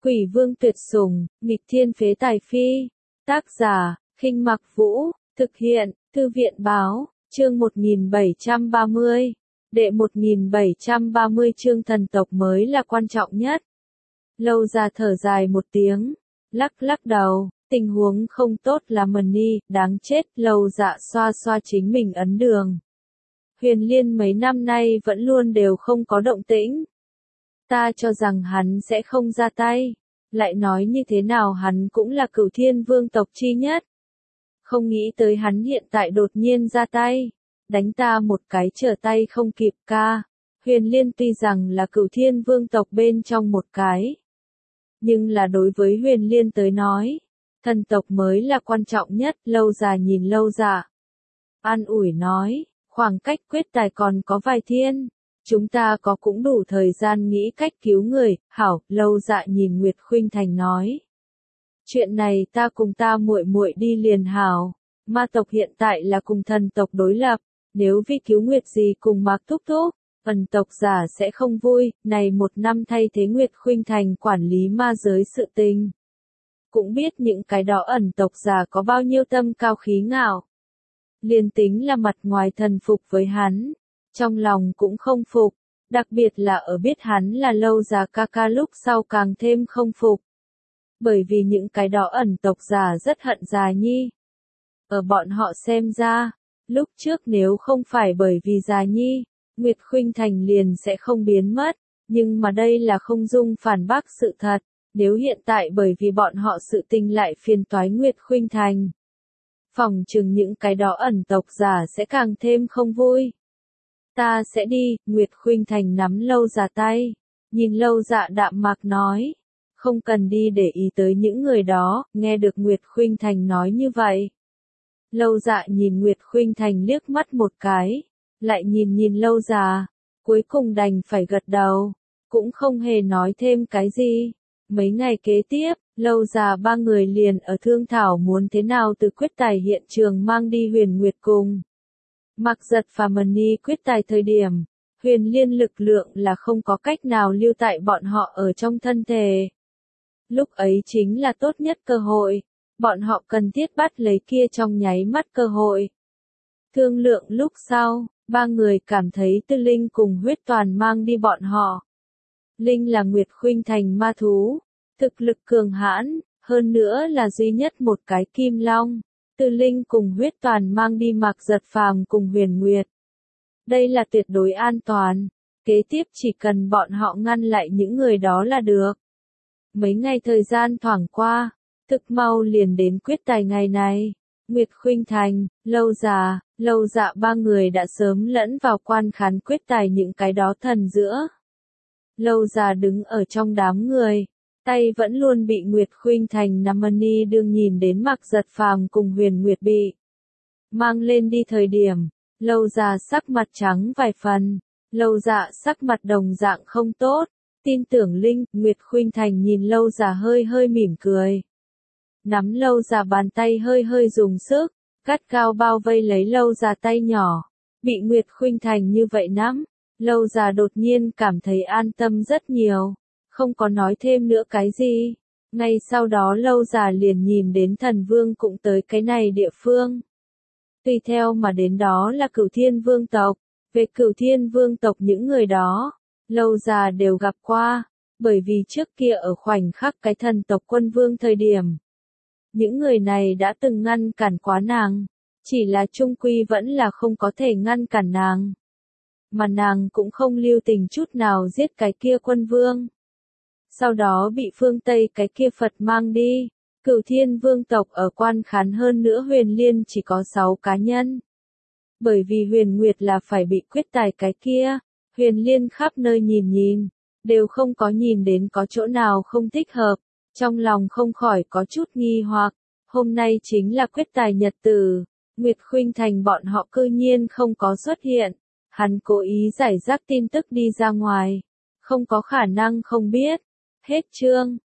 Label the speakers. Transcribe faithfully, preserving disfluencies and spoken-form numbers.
Speaker 1: Quỷ vương tuyệt sủng, nghịch thiên phế tài phi. Tác giả, Khinh Mặc Vũ, thực hiện, Thư viện báo, chương một nghìn bảy trăm ba mươi. Đệ một nghìn bảy trăm ba mươi chương thần tộc mới là quan trọng nhất. Lâu Già thở dài một tiếng, lắc lắc đầu, tình huống không tốt là Mani, đáng chết. Lâu Dạ xoa xoa chính mình ấn đường. Huyền Liên mấy năm nay vẫn luôn đều không có động tĩnh. Ta cho rằng hắn sẽ không ra tay, lại nói như thế nào hắn cũng là Cửu Thiên Vương tộc chi nhất. Không nghĩ tới hắn hiện tại đột nhiên ra tay, đánh ta một cái trở tay không kịp ca. Huyền Liên tuy rằng là Cửu Thiên Vương tộc bên trong một cái, nhưng là đối với Huyền Liên tới nói, thần tộc mới là quan trọng nhất. Lâu Già nhìn Lâu Dạ, an ủi nói, khoảng cách quyết tài còn có vài thiên, chúng ta có cũng đủ thời gian nghĩ cách cứu người. Hảo. Lâu Dạ nhìn Nguyệt Khuynh Thành nói, chuyện này ta cùng ta muội muội đi liền hảo. Ma tộc hiện tại là cùng thần tộc đối lập, nếu vì cứu Nguyệt gì cùng Mạc Thúc Thúc, ẩn tộc giả sẽ không vui. Này một năm thay thế Nguyệt Khuynh Thành quản lý ma giới sự tình, cũng biết những cái đó ẩn tộc giả có bao nhiêu tâm cao khí ngạo. Liên tính là mặt ngoài thần phục với hắn, trong lòng cũng không phục, đặc biệt là ở biết hắn là Lâu Già ca ca lúc sau càng thêm không phục. Bởi vì những cái đó ẩn tộc giả rất hận Già Nhi. Ở bọn họ xem ra, lúc trước nếu không phải bởi vì Già Nhi, Nguyệt Khuynh Thành liền sẽ không biến mất, nhưng mà đây là không dung phản bác sự thật. Nếu hiện tại bởi vì bọn họ sự tình lại phiền toái Nguyệt Khuynh Thành, phỏng chừng những cái đó ẩn tộc giả sẽ càng thêm không vui. Ta sẽ đi. Nguyệt Khuynh Thành nắm Lâu Già tay, nhìn Lâu Dạ đạm mạc nói, không cần đi để ý tới những người đó. Nghe được Nguyệt Khuynh Thành nói như vậy, Lâu Dạ nhìn Nguyệt Khuynh Thành liếc mắt một cái, lại nhìn nhìn Lâu Già, cuối cùng đành phải gật đầu, cũng không hề nói thêm cái gì. Mấy ngày kế tiếp, Lâu Già ba người liền ở thương thảo muốn thế nào từ quyết tài hiện trường mang đi Huyền Nguyệt cùng Mạc Giật và Mani quyết tài thời điểm, Huyền Liên lực lượng là không có cách nào lưu tại bọn họ ở trong thân thể. Lúc ấy chính là tốt nhất cơ hội, bọn họ cần thiết bắt lấy kia trong nháy mắt cơ hội. Thương lượng lúc sau, ba người cảm thấy Tư Linh cùng Huyết Toàn mang đi bọn họ. Linh là Nguyệt Khuynh Thành ma thú, thực lực cường hãn, hơn nữa là duy nhất một cái kim long. Tư Linh cùng Huyết Toàn mang đi Mạc Giật Phàm cùng Huyền Nguyệt. Đây là tuyệt đối an toàn, kế tiếp chỉ cần bọn họ ngăn lại những người đó là được. Mấy ngày thời gian thoảng qua, thực mau liền đến quyết tài ngày này. Nguyệt Khuynh Thành, Lâu Già, Lâu Dạ ba người đã sớm lẫn vào quan khán quyết tài những cái đó thần giữa. Lâu Già đứng ở trong đám người, tay vẫn luôn bị Nguyệt Khuynh Thành nắm Mani đương nhìn đến Mạc Giật Phàm cùng Huyền Nguyệt bị mang lên đi thời điểm, Lâu Già sắc mặt trắng vài phần, Lâu Dạ sắc mặt đồng dạng không tốt. Tin tưởng Linh. Nguyệt Khuynh Thành nhìn Lâu Già hơi hơi mỉm cười, nắm Lâu Già bàn tay hơi hơi dùng sức, gắt gao bao vây lấy Lâu Già tay nhỏ. Bị Nguyệt Khuynh Thành như vậy nắm, Lâu Già đột nhiên cảm thấy an tâm rất nhiều, không có nói thêm nữa cái gì. Ngay sau đó Lâu Già liền nhìn đến thần vương cũng tới cái này địa phương. Tùy theo mà đến đó là Cửu Thiên Vương tộc. Về Cửu Thiên Vương tộc những người đó, Lâu Già đều gặp qua, bởi vì trước kia ở khoảnh khắc cái thần tộc quân vương thời điểm, những người này đã từng ngăn cản quá nàng, chỉ là chung quy vẫn là không có thể ngăn cản nàng. Mà nàng cũng không lưu tình chút nào giết cái kia quân vương. Sau đó bị phương Tây cái kia Phật mang đi. Cửu Thiên Vương tộc ở quan khán hơn nữa Huyền Liên chỉ có sáu cá nhân. Bởi vì Huyền Nguyệt là phải bị quyết tài cái kia, Huyền Liên khắp nơi nhìn nhìn, đều không có nhìn đến có chỗ nào không thích hợp, trong lòng không khỏi có chút nghi hoặc. Hôm nay chính là quyết tài nhật tử, Nguyệt Khuynh Thành bọn họ cư nhiên không có xuất hiện. Hắn cố ý giải rác tin tức đi ra ngoài, không có khả năng không biết. Hết chương.